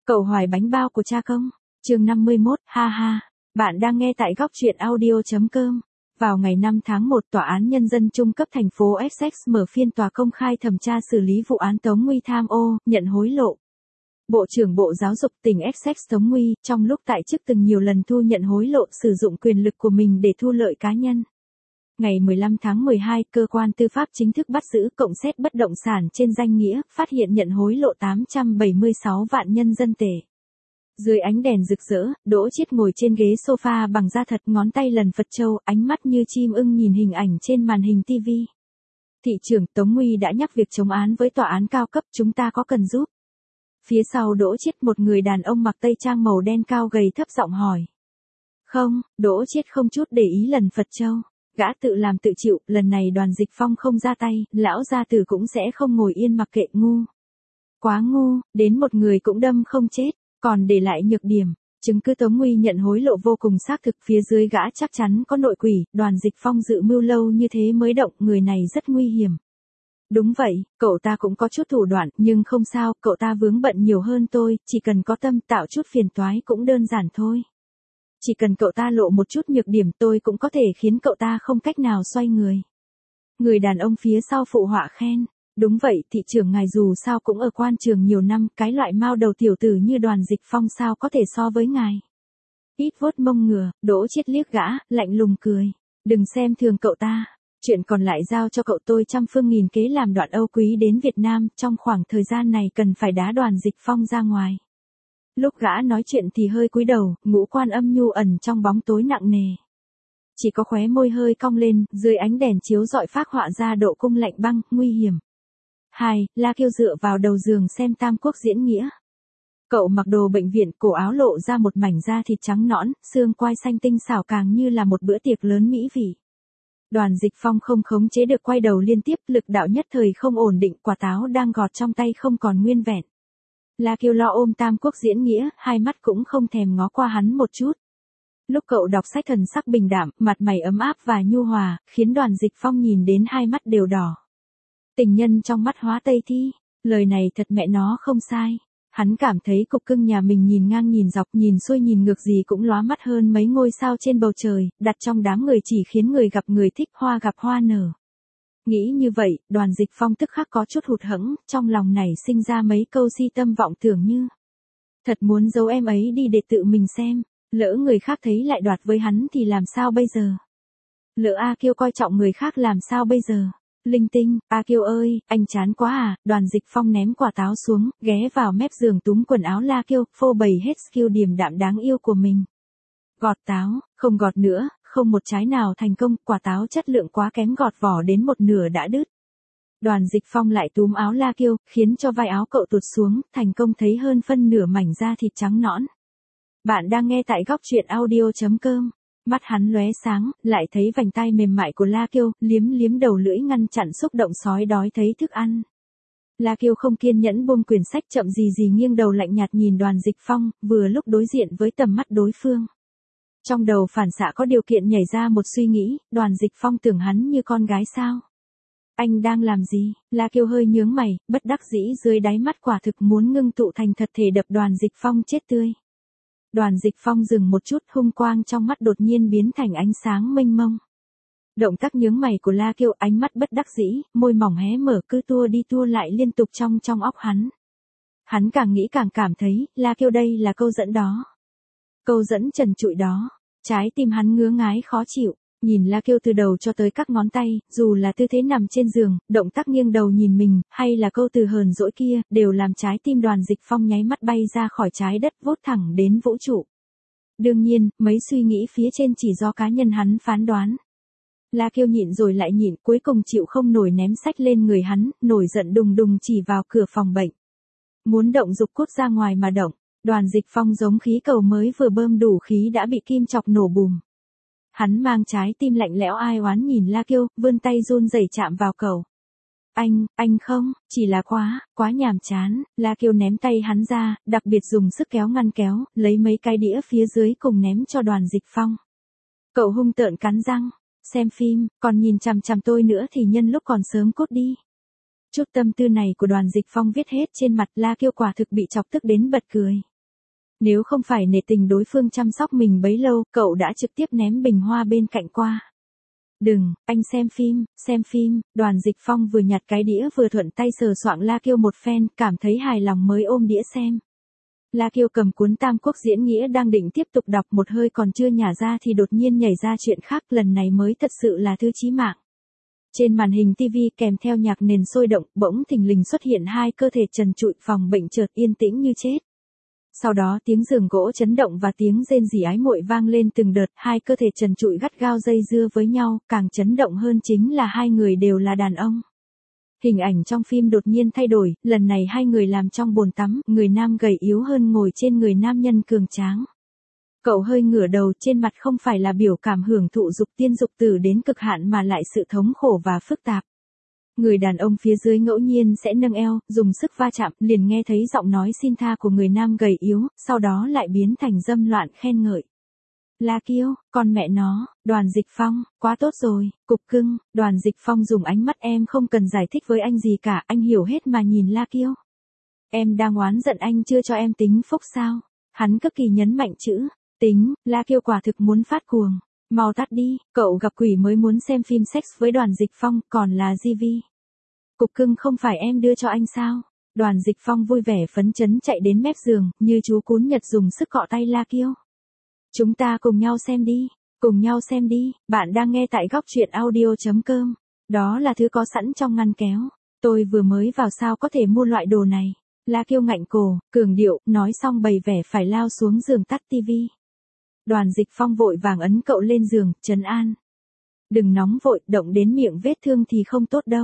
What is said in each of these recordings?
Cậu hoài bánh bao của cha công. Chương 51, ha ha. Bạn đang nghe tại góc truyện audio.com. Vào ngày 5 tháng 1, Tòa án Nhân dân Trung cấp thành phố Essex mở phiên tòa công khai thẩm tra xử lý vụ án Tống Nguy tham ô, nhận hối lộ. Bộ trưởng Bộ Giáo dục tỉnh Essex Tống Nguy, trong lúc tại chức từng nhiều lần thu nhận hối lộ sử dụng quyền lực của mình để thu lợi cá nhân. Ngày 15 tháng 12, cơ quan tư pháp chính thức bắt giữ cộng xét bất động sản trên danh nghĩa, phát hiện nhận hối lộ 876 vạn nhân dân tệ. Dưới ánh đèn rực rỡ, Đỗ Chiết ngồi trên ghế sofa bằng da thật, ngón tay lần Phật châu, ánh mắt như chim ưng nhìn hình ảnh trên màn hình TV. Thị trưởng Tống Nguy đã nhắc việc chống án với tòa án cao cấp, chúng ta có cần giúp? Phía sau Đỗ Chiết, một người đàn ông mặc tây trang màu đen cao gầy thấp giọng hỏi. Không, Đỗ Chiết không chút để ý lần Phật châu. Gã tự làm tự chịu, lần này Đoàn Dịch Phong không ra tay, lão gia tử cũng sẽ không ngồi yên mặc kệ, ngu. Quá ngu, đến một người cũng đâm không chết, còn để lại nhược điểm. Chứng cứ Tống Nguy nhận hối lộ vô cùng xác thực, phía dưới gã chắc chắn có nội quỷ, Đoàn Dịch Phong dự mưu lâu như thế mới động, người này rất nguy hiểm. Đúng vậy, cậu ta cũng có chút thủ đoạn, nhưng không sao, cậu ta vướng bận nhiều hơn tôi, chỉ cần có tâm tạo chút phiền toái cũng đơn giản thôi. Chỉ cần cậu ta lộ một chút nhược điểm, tôi cũng có thể khiến cậu ta không cách nào xoay người. Người đàn ông phía sau phụ họa khen. Đúng vậy, thị trưởng ngài dù sao cũng ở quan trường nhiều năm, cái loại mao đầu tiểu tử như Đoàn Dịch Phong sao có thể so với ngài. Ít vuốt mông ngựa, Đỗ Chiết liếc gã, lạnh lùng cười. Đừng xem thường cậu ta. Chuyện còn lại giao cho cậu, tôi trăm phương nghìn kế làm Đoạn Âu Quý đến Việt Nam, trong khoảng thời gian này cần phải đá Đoàn Dịch Phong ra ngoài. Lúc gã nói chuyện thì hơi cúi đầu, ngũ quan âm nhu ẩn trong bóng tối nặng nề. Chỉ có khóe môi hơi cong lên, dưới ánh đèn chiếu rọi phác họa ra độ cung lạnh băng, nguy hiểm. 2. La Kiêu dựa vào đầu giường xem Tam Quốc diễn nghĩa. Cậu mặc đồ bệnh viện, cổ áo lộ ra một mảnh da thịt trắng nõn, xương quai xanh tinh xảo càng như là một bữa tiệc lớn mỹ vị. Đoàn Dịch Phong không khống chế được quay đầu liên tiếp, lực đạo nhất thời không ổn định, quả táo đang gọt trong tay không còn nguyên vẹn. La Kiêu lo ôm Tam Quốc diễn nghĩa, hai mắt cũng không thèm ngó qua hắn một chút. Lúc cậu đọc sách thần sắc bình đạm, mặt mày ấm áp và nhu hòa, khiến Đoàn Dịch Phong nhìn đến hai mắt đều đỏ. Tình nhân trong mắt hóa Tây Thi, lời này thật mẹ nó không sai. Hắn cảm thấy cục cưng nhà mình nhìn ngang nhìn dọc, nhìn xuôi nhìn ngược gì cũng lóa mắt hơn mấy ngôi sao trên bầu trời, đặt trong đám người chỉ khiến người gặp người thích, hoa gặp hoa nở. Nghĩ như vậy, Đoàn Dịch Phong tức khắc có chút hụt hẫng, trong lòng này sinh ra mấy câu si tâm vọng tưởng như. Thật muốn giấu em ấy đi để tự mình xem, lỡ người khác thấy lại đoạt với hắn thì làm sao bây giờ? Lỡ A Kiêu coi trọng người khác làm sao bây giờ? Linh tinh, A Kiêu ơi, anh chán quá à? Đoàn Dịch Phong ném quả táo xuống, ghé vào mép giường túm quần áo La Kiêu, phô bày hết skill điềm đạm đáng yêu của mình. Gọt táo, không gọt nữa, không một trái nào thành công, quả táo chất lượng quá kém, gọt vỏ đến một nửa đã đứt. Đoàn Dịch Phong lại túm áo La Kiêu, khiến cho vai áo cậu tụt xuống, thành công thấy hơn phân nửa mảnh da thịt trắng nõn. Bạn đang nghe tại góc truyện audio.com. Mắt hắn lóe sáng, lại thấy vành tai mềm mại của La Kiêu, liếm liếm đầu lưỡi ngăn chặn xúc động sói đói thấy thức ăn. La Kiêu không kiên nhẫn buông quyển sách, chậm gì gì nghiêng đầu lạnh nhạt nhìn Đoàn Dịch Phong, vừa lúc đối diện với tầm mắt đối phương. Trong đầu phản xạ có điều kiện nhảy ra một suy nghĩ, Đoàn Dịch Phong tưởng hắn như con gái sao? Anh đang làm gì? La Kiêu hơi nhướng mày, bất đắc dĩ dưới đáy mắt quả thực muốn ngưng tụ thành thật thể đập Đoàn Dịch Phong chết tươi. Đoàn Dịch Phong dừng một chút, hung quang trong mắt đột nhiên biến thành ánh sáng mênh mông. Động tác nhướng mày của La Kiêu, ánh mắt bất đắc dĩ, môi mỏng hé mở, cứ tua đi tua lại liên tục trong óc hắn. Hắn càng nghĩ càng cảm thấy, La Kiêu đây là câu dẫn đó. Câu dẫn trần trụi đó. Trái tim hắn ngứa ngái khó chịu, nhìn La Kiêu từ đầu cho tới các ngón tay, dù là tư thế nằm trên giường, động tác nghiêng đầu nhìn mình, hay là câu từ hờn dỗi kia, đều làm trái tim Đoàn Dịch Phong nháy mắt bay ra khỏi trái đất, vút thẳng đến vũ trụ. Đương nhiên, mấy suy nghĩ phía trên chỉ do cá nhân hắn phán đoán. La Kiêu nhịn rồi lại nhịn, cuối cùng chịu không nổi ném sách lên người hắn, nổi giận đùng đùng chỉ vào cửa phòng bệnh. Muốn động dục cốt ra ngoài mà động. Đoàn Dịch Phong giống khí cầu mới vừa bơm đủ khí đã bị kim chọc nổ bùm. Hắn mang trái tim lạnh lẽo ai oán nhìn La Kiêu, vươn tay run rẩy chạm vào cầu. Anh không, chỉ là quá nhàm chán. La Kiêu ném tay hắn ra, đặc biệt dùng sức kéo ngăn kéo, lấy mấy cái đĩa phía dưới cùng ném cho Đoàn Dịch Phong. Cậu hung tợn cắn răng, xem phim, còn nhìn chằm chằm tôi nữa thì nhân lúc còn sớm cút đi. Chút tâm tư này của Đoàn Dịch Phong viết hết trên mặt, La Kiêu quả thực bị chọc tức đến bật cười. Nếu không phải nể tình đối phương chăm sóc mình bấy lâu, cậu đã trực tiếp ném bình hoa bên cạnh qua. Đừng, anh xem phim, Đoàn Dịch Phong vừa nhặt cái đĩa vừa thuận tay sờ soạng La Kiêu một phen, cảm thấy hài lòng mới ôm đĩa xem. La Kiêu cầm cuốn Tam Quốc diễn nghĩa đang định tiếp tục đọc một hơi còn chưa nhả ra thì đột nhiên nhảy ra chuyện khác, lần này mới thật sự là thứ chí mạng. Trên màn hình TV kèm theo nhạc nền sôi động, bỗng thình lình xuất hiện hai cơ thể trần trụi, phòng bệnh chợt yên tĩnh như chết. Sau đó tiếng giường gỗ chấn động và tiếng rên rỉ ái muội vang lên từng đợt, hai cơ thể trần trụi gắt gao dây dưa với nhau, càng chấn động hơn chính là hai người đều là đàn ông. Hình ảnh trong phim đột nhiên thay đổi, lần này hai người làm trong bồn tắm, người nam gầy yếu hơn ngồi trên người nam nhân cường tráng. Cậu hơi ngửa đầu, trên mặt không phải là biểu cảm hưởng thụ dục tiên dục tử đến cực hạn mà lại sự thống khổ và phức tạp. Người đàn ông phía dưới ngẫu nhiên sẽ nâng eo, dùng sức va chạm, liền nghe thấy giọng nói xin tha của người nam gầy yếu, sau đó lại biến thành dâm loạn khen ngợi. La Kiêu, con mẹ nó, Đoàn Dịch Phong, quá tốt rồi, cục cưng. Đoàn Dịch Phong dùng ánh mắt em không cần giải thích với anh gì cả, anh hiểu hết mà nhìn La Kiêu. Em đang oán giận anh chưa cho em tính phúc sao? Hắn cực kỳ nhấn mạnh chữ tính, La Kiêu quả thực muốn phát cuồng. Mau tắt đi, cậu gặp quỷ mới muốn xem phim sex với Đoàn Dịch Phong, còn là GV. Cục cưng không phải em đưa cho anh sao? Đoàn Dịch Phong vui vẻ phấn chấn chạy đến mép giường, như chú cún Nhật dùng sức cọ tay La Kiêu. Chúng ta cùng nhau xem đi, bạn đang nghe tại góc truyện audio.com. Đó là thứ có sẵn trong ngăn kéo. Tôi vừa mới vào sao có thể mua loại đồ này. La Kiêu ngạnh cổ, cường điệu, nói xong bày vẻ phải lao xuống giường tắt tivi. Đoàn Dịch Phong vội vàng ấn cậu lên giường, trấn an. Đừng nóng vội, động đến miệng vết thương thì không tốt đâu.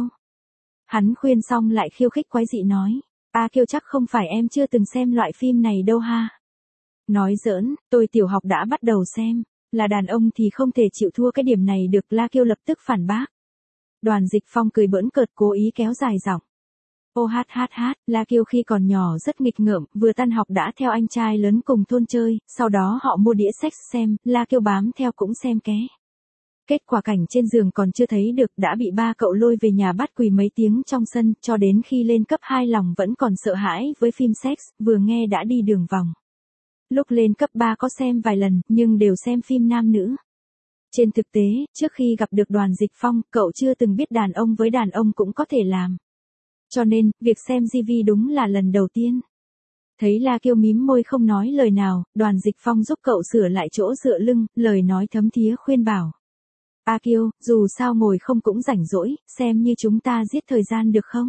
Hắn khuyên xong lại khiêu khích quái dị nói. A Kiêu chắc không phải em chưa từng xem loại phim này đâu ha. Nói giỡn, tôi tiểu học đã bắt đầu xem. Là đàn ông thì không thể chịu thua cái điểm này được, La Kiêu lập tức phản bác. Đoàn Dịch Phong cười bỡn cợt cố ý kéo dài giọng. Ô hát, La Kiêu khi còn nhỏ rất nghịch ngợm, vừa tan học đã theo anh trai lớn cùng thôn chơi, sau đó họ mua đĩa sex xem, La Kiêu bám theo cũng xem ké. Kết quả cảnh trên giường còn chưa thấy được đã bị ba cậu lôi về nhà bắt quỳ mấy tiếng trong sân, cho đến khi lên cấp 2 lòng vẫn còn sợ hãi với phim sex, vừa nghe đã đi đường vòng. Lúc lên cấp 3 có xem vài lần, nhưng đều xem phim nam nữ. Trên thực tế, trước khi gặp được Đoàn Dịch Phong, cậu chưa từng biết đàn ông với đàn ông cũng có thể làm. Cho nên, việc xem GV đúng là lần đầu tiên. Thấy La Kiêu mím môi không nói lời nào, Đoàn Dịch Phong giúp cậu sửa lại chỗ dựa lưng, lời nói thấm thía khuyên bảo. A Kiêu, dù sao ngồi không cũng rảnh rỗi, xem như chúng ta giết thời gian được không?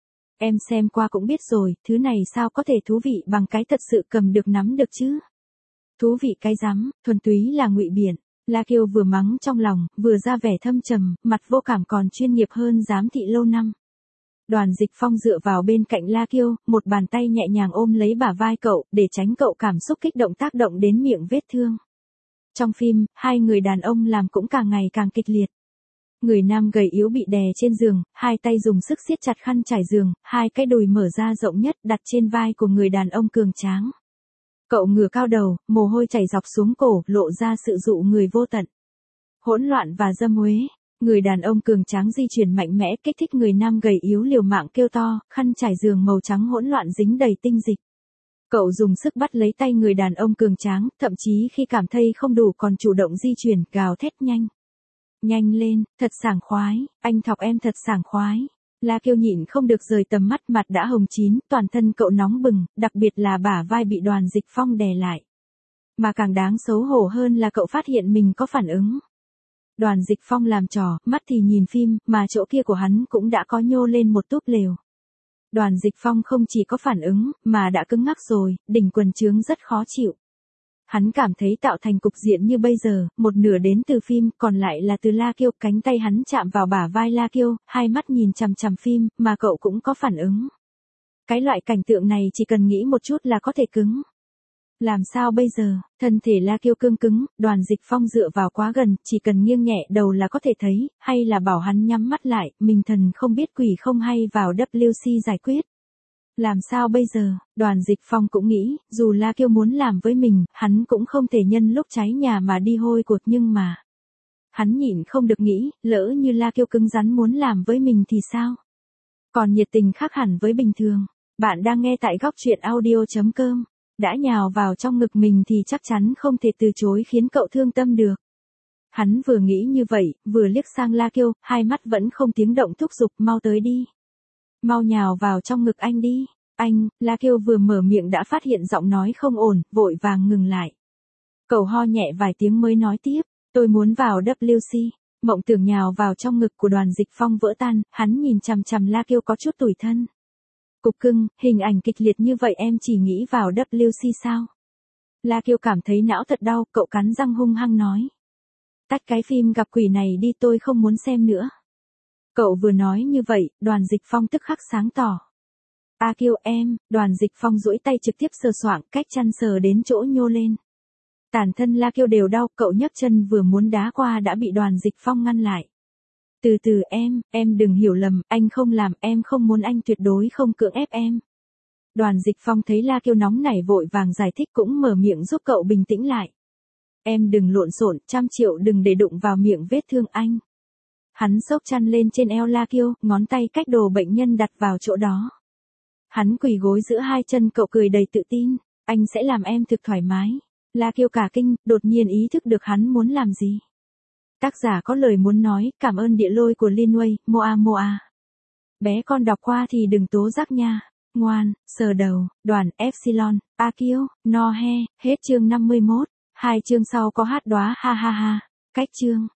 Em xem qua cũng biết rồi, thứ này sao có thể thú vị bằng cái thật sự cầm được nắm được chứ? Thú vị cái rắm, thuần túy là ngụy biện. La Kiêu vừa mắng trong lòng, vừa ra vẻ thâm trầm, mặt vô cảm còn chuyên nghiệp hơn giám thị lâu năm. Đoàn Dịch Phong dựa vào bên cạnh La Kiêu, một bàn tay nhẹ nhàng ôm lấy bả vai cậu, để tránh cậu cảm xúc kích động tác động đến miệng vết thương. Trong phim, hai người đàn ông làm cũng càng ngày càng kịch liệt. Người nam gầy yếu bị đè trên giường, hai tay dùng sức siết chặt khăn trải giường, hai cái đùi mở ra rộng nhất đặt trên vai của người đàn ông cường tráng. Cậu ngửa cao đầu, mồ hôi chảy dọc xuống cổ, lộ ra sự dụ người vô tận. Hỗn loạn và dâm uế. Người đàn ông cường tráng di chuyển mạnh mẽ kích thích người nam gầy yếu liều mạng kêu to, khăn trải giường màu trắng hỗn loạn dính đầy tinh dịch. Cậu dùng sức bắt lấy tay người đàn ông cường tráng, thậm chí khi cảm thấy không đủ còn chủ động di chuyển, gào thét nhanh. Nhanh lên, thật sảng khoái, anh thọc em thật sảng khoái. La Kiêu nhịn không được rời tầm mắt, mặt đã hồng chín, toàn thân cậu nóng bừng, đặc biệt là bả vai bị Đoàn Dịch Phong đè lại. Mà càng đáng xấu hổ hơn là cậu phát hiện mình có phản ứng. Đoàn Dịch Phong làm trò, mắt thì nhìn phim, mà chỗ kia của hắn cũng đã có nhô lên một túp lều. Đoàn Dịch Phong không chỉ có phản ứng, mà đã cứng ngắc rồi, đỉnh quần trướng rất khó chịu. Hắn cảm thấy tạo thành cục diện như bây giờ, một nửa đến từ phim, còn lại là từ La Kiêu, cánh tay hắn chạm vào bả vai La Kiêu, hai mắt nhìn chằm chằm phim, mà cậu cũng có phản ứng. Cái loại cảnh tượng này chỉ cần nghĩ một chút là có thể cứng. Làm sao bây giờ, thân thể La Kiêu cương cứng, Đoàn Dịch Phong dựa vào quá gần, chỉ cần nghiêng nhẹ đầu là có thể thấy, hay là bảo hắn nhắm mắt lại, mình thần không biết quỷ không hay vào WC giải quyết. Làm sao bây giờ, Đoàn Dịch Phong cũng nghĩ, dù La Kiêu muốn làm với mình, hắn cũng không thể nhân lúc cháy nhà mà đi hôi cột, nhưng mà. Hắn nhịn không được nghĩ, lỡ như La Kiêu cứng rắn muốn làm với mình thì sao? Còn nhiệt tình khác hẳn với bình thường. Bạn đang nghe tại góc truyện audio.com. đã nhào vào trong ngực mình thì chắc chắn không thể từ chối khiến cậu thương tâm được. Hắn vừa nghĩ như vậy, vừa liếc sang La Kiêu, hai mắt vẫn không tiếng động thúc giục, mau tới đi. Mau nhào vào trong ngực anh đi. Anh, La Kiêu vừa mở miệng đã phát hiện giọng nói không ổn, vội vàng ngừng lại. Cậu ho nhẹ vài tiếng mới nói tiếp, tôi muốn vào WC. Mộng tưởng nhào vào trong ngực của Đoàn Dịch Phong vỡ tan, hắn nhìn chằm chằm La Kiêu có chút tủi thân. Cục cưng, hình ảnh kịch liệt như vậy em chỉ nghĩ vào WC sao? La Kiêu cảm thấy não thật đau, cậu cắn răng hung hăng nói. Tách cái phim gặp quỷ này đi, tôi không muốn xem nữa. Cậu vừa nói như vậy, Đoàn Dịch Phong tức khắc sáng tỏ. A Kiêu em, Đoàn Dịch Phong duỗi tay trực tiếp sờ soạng cách chăn sờ đến chỗ nhô lên. Toàn thân La Kiêu đều đau, cậu nhấc chân vừa muốn đá qua đã bị Đoàn Dịch Phong ngăn lại. Từ từ em đừng hiểu lầm, anh không làm, em không muốn, anh tuyệt đối không cưỡng ép em. Đoàn Dịch Phong thấy La Kiêu nóng nảy vội vàng giải thích cũng mở miệng giúp cậu bình tĩnh lại. Em đừng lộn xộn, 100 triệu đừng để đụng vào miệng vết thương anh. Hắn xốc chăn lên trên eo La Kiêu, ngón tay cách đồ bệnh nhân đặt vào chỗ đó. Hắn quỳ gối giữa hai chân cậu cười đầy tự tin, anh sẽ làm em thực thoải mái. La Kiêu cả kinh, đột nhiên ý thức được hắn muốn làm gì. Tác giả có lời muốn nói, cảm ơn địa lôi của Linway, Moa Moa. Bé con đọc qua thì đừng tố giác nha. Ngoan, sờ đầu, Đoàn Epsilon, A Kiêu, no he, hết chương 51. 2 chương sau có hát đóa ha ha ha. Cách chương.